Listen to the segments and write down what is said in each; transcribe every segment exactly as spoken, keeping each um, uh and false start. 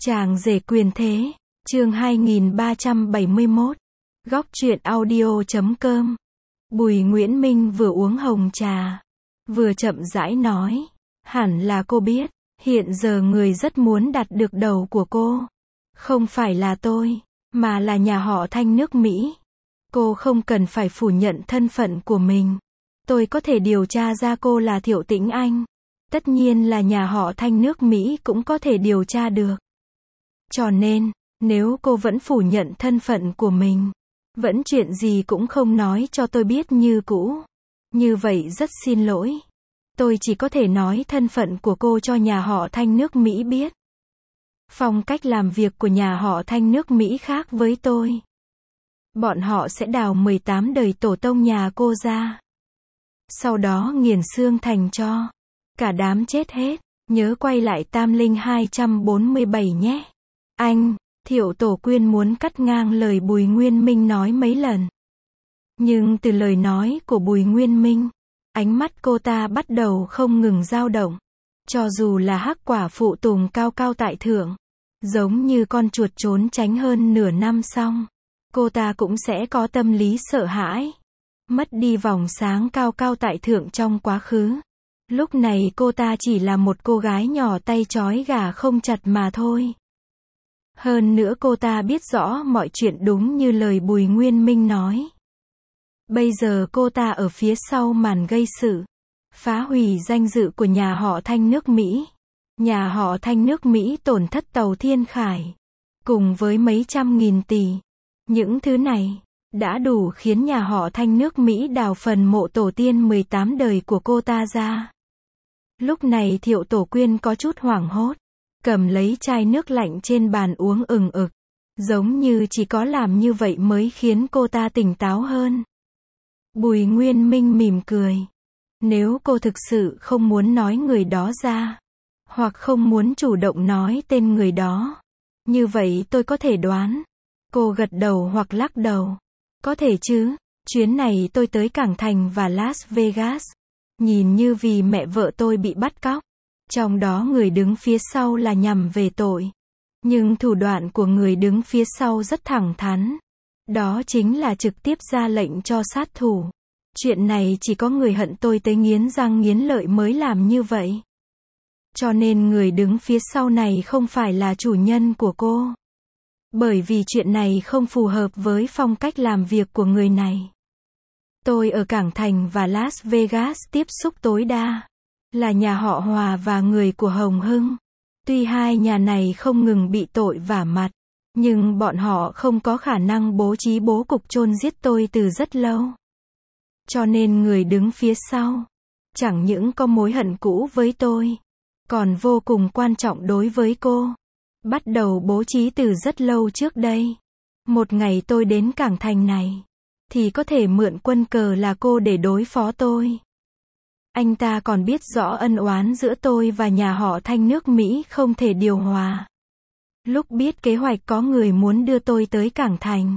Chàng rể quyền thế, chương hai nghìn ba trăm bảy mươi mốt, góc truyện audio chấm com. Bùi Nguyễn Minh vừa uống hồng trà, vừa chậm rãi nói, hẳn là cô biết, hiện giờ người rất muốn đặt được đầu của cô. Không phải là tôi, mà là nhà họ Thanh nước Mỹ. Cô không cần phải phủ nhận thân phận của mình. Tôi có thể điều tra ra cô là Thiệu Tĩnh Anh. Tất nhiên là nhà họ Thanh nước Mỹ cũng có thể điều tra được. Cho nên, nếu cô vẫn phủ nhận thân phận của mình, vẫn chuyện gì cũng không nói cho tôi biết như cũ, như vậy rất xin lỗi. Tôi chỉ có thể nói thân phận của cô cho nhà họ Thanh nước Mỹ biết. Phong cách làm việc của nhà họ Thanh nước Mỹ khác với tôi. Bọn họ sẽ đào mười tám đời tổ tông nhà cô ra. Sau đó nghiền xương thành tro. Cả đám chết hết. Nhớ quay lại Tam Linh hai trăm bốn mươi bảy nhé. Anh, Thiệu Tổ Quyên muốn cắt ngang lời Bùi Nguyên Minh nói mấy lần. Nhưng từ lời nói của Bùi Nguyên Minh, ánh mắt cô ta bắt đầu không ngừng dao động. Cho dù là hắc quả phụ tùng cao cao tại thượng, giống như con chuột trốn tránh hơn nửa năm xong, cô ta cũng sẽ có tâm lý sợ hãi. Mất đi vòng sáng cao cao tại thượng trong quá khứ. Lúc này cô ta chỉ là một cô gái nhỏ tay trói gà không chặt mà thôi. Hơn nữa cô ta biết rõ mọi chuyện đúng như lời Bùi Nguyên Minh nói. Bây giờ cô ta ở phía sau màn gây sự, phá hủy danh dự của nhà họ Thanh nước Mỹ. Nhà họ Thanh nước Mỹ tổn thất tàu Thiên Khải, cùng với mấy trăm nghìn tỷ. Những thứ này đã đủ khiến nhà họ Thanh nước Mỹ đào phần mộ tổ tiên mười tám đời của cô ta ra. Lúc này Thiệu Tổ Quyên có chút hoảng hốt, cầm lấy chai nước lạnh trên bàn uống ừng ực, giống như chỉ có làm như vậy mới khiến cô ta tỉnh táo hơn. Bùi Nguyên Minh mỉm cười. Nếu cô thực sự không muốn nói người đó ra, hoặc không muốn chủ động nói tên người đó, như vậy tôi có thể đoán. Cô gật đầu hoặc lắc đầu. Có thể chứ, chuyến này tôi tới Cảng Thành và Las Vegas, nhìn như vì mẹ vợ tôi bị bắt cóc. Trong đó người đứng phía sau là nhằm về tội. Nhưng thủ đoạn của người đứng phía sau rất thẳng thắn. Đó chính là trực tiếp ra lệnh cho sát thủ. Chuyện này chỉ có người hận tôi tới nghiến răng nghiến lợi mới làm như vậy. Cho nên người đứng phía sau này không phải là chủ nhân của cô. Bởi vì chuyện này không phù hợp với phong cách làm việc của người này. Tôi ở Cảng Thành và Las Vegas tiếp xúc tối đa là nhà họ Hòa và người của Hồng Hưng. Tuy hai nhà này không ngừng bị tội vả mặt, nhưng bọn họ không có khả năng bố trí bố cục chôn giết tôi từ rất lâu. Cho nên người đứng phía sau chẳng những có mối hận cũ với tôi, còn vô cùng quan trọng đối với cô. Bắt đầu bố trí từ rất lâu trước đây. Một ngày tôi đến Cảng Thành này, thì có thể mượn quân cờ là cô để đối phó tôi. Anh ta còn biết rõ ân oán giữa tôi và nhà họ Thanh nước Mỹ không thể điều hòa. Lúc biết kế hoạch có người muốn đưa tôi tới Cảng Thành,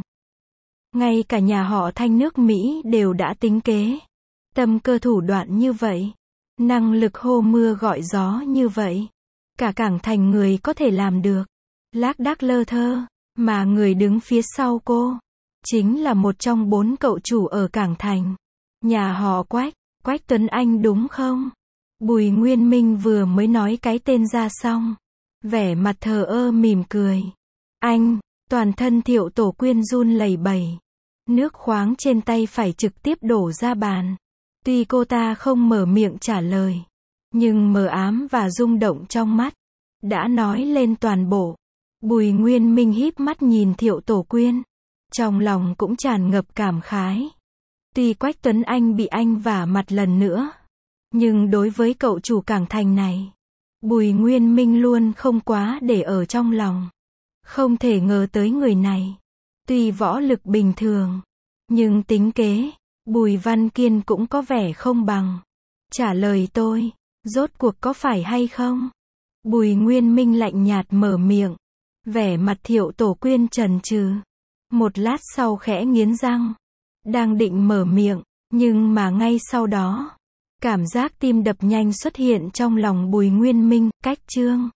ngay cả nhà họ Thanh nước Mỹ đều đã tính kế. Tâm cơ thủ đoạn như vậy, năng lực hô mưa gọi gió như vậy, cả Cảng Thành người có thể làm được. Lác đác lơ thơ, mà người đứng phía sau cô chính là một trong bốn cậu chủ ở Cảng Thành. Nhà họ Quách, Quách Tuấn Anh đúng không? Bùi Nguyên Minh vừa mới nói cái tên ra xong, vẻ mặt thờ ơ mỉm cười. Anh, toàn thân Thiệu Tổ Quyên run lẩy bẩy. Nước khoáng trên tay phải trực tiếp đổ ra bàn. Tuy cô ta không mở miệng trả lời, nhưng mờ ám và rung động trong mắt đã nói lên toàn bộ. Bùi Nguyên Minh híp mắt nhìn Thiệu Tổ Quyên, trong lòng cũng tràn ngập cảm khái. Tuy Quách Tuấn Anh bị anh vả mặt lần nữa, nhưng đối với cậu chủ Cảng Thành này, Bùi Nguyên Minh luôn không quá để ở trong lòng. Không thể ngờ tới người này, tuy võ lực bình thường, nhưng tính kế, Bùi Văn Kiên cũng có vẻ không bằng. Trả lời tôi, rốt cuộc có phải hay không? Bùi Nguyên Minh lạnh nhạt mở miệng. Vẻ mặt Thiệu Tổ Quyên chần chừ. Một lát sau khẽ nghiến răng. Đang định mở miệng, nhưng mà ngay sau đó, cảm giác tim đập nhanh xuất hiện trong lòng Bùi Nguyên Minh. Cách chương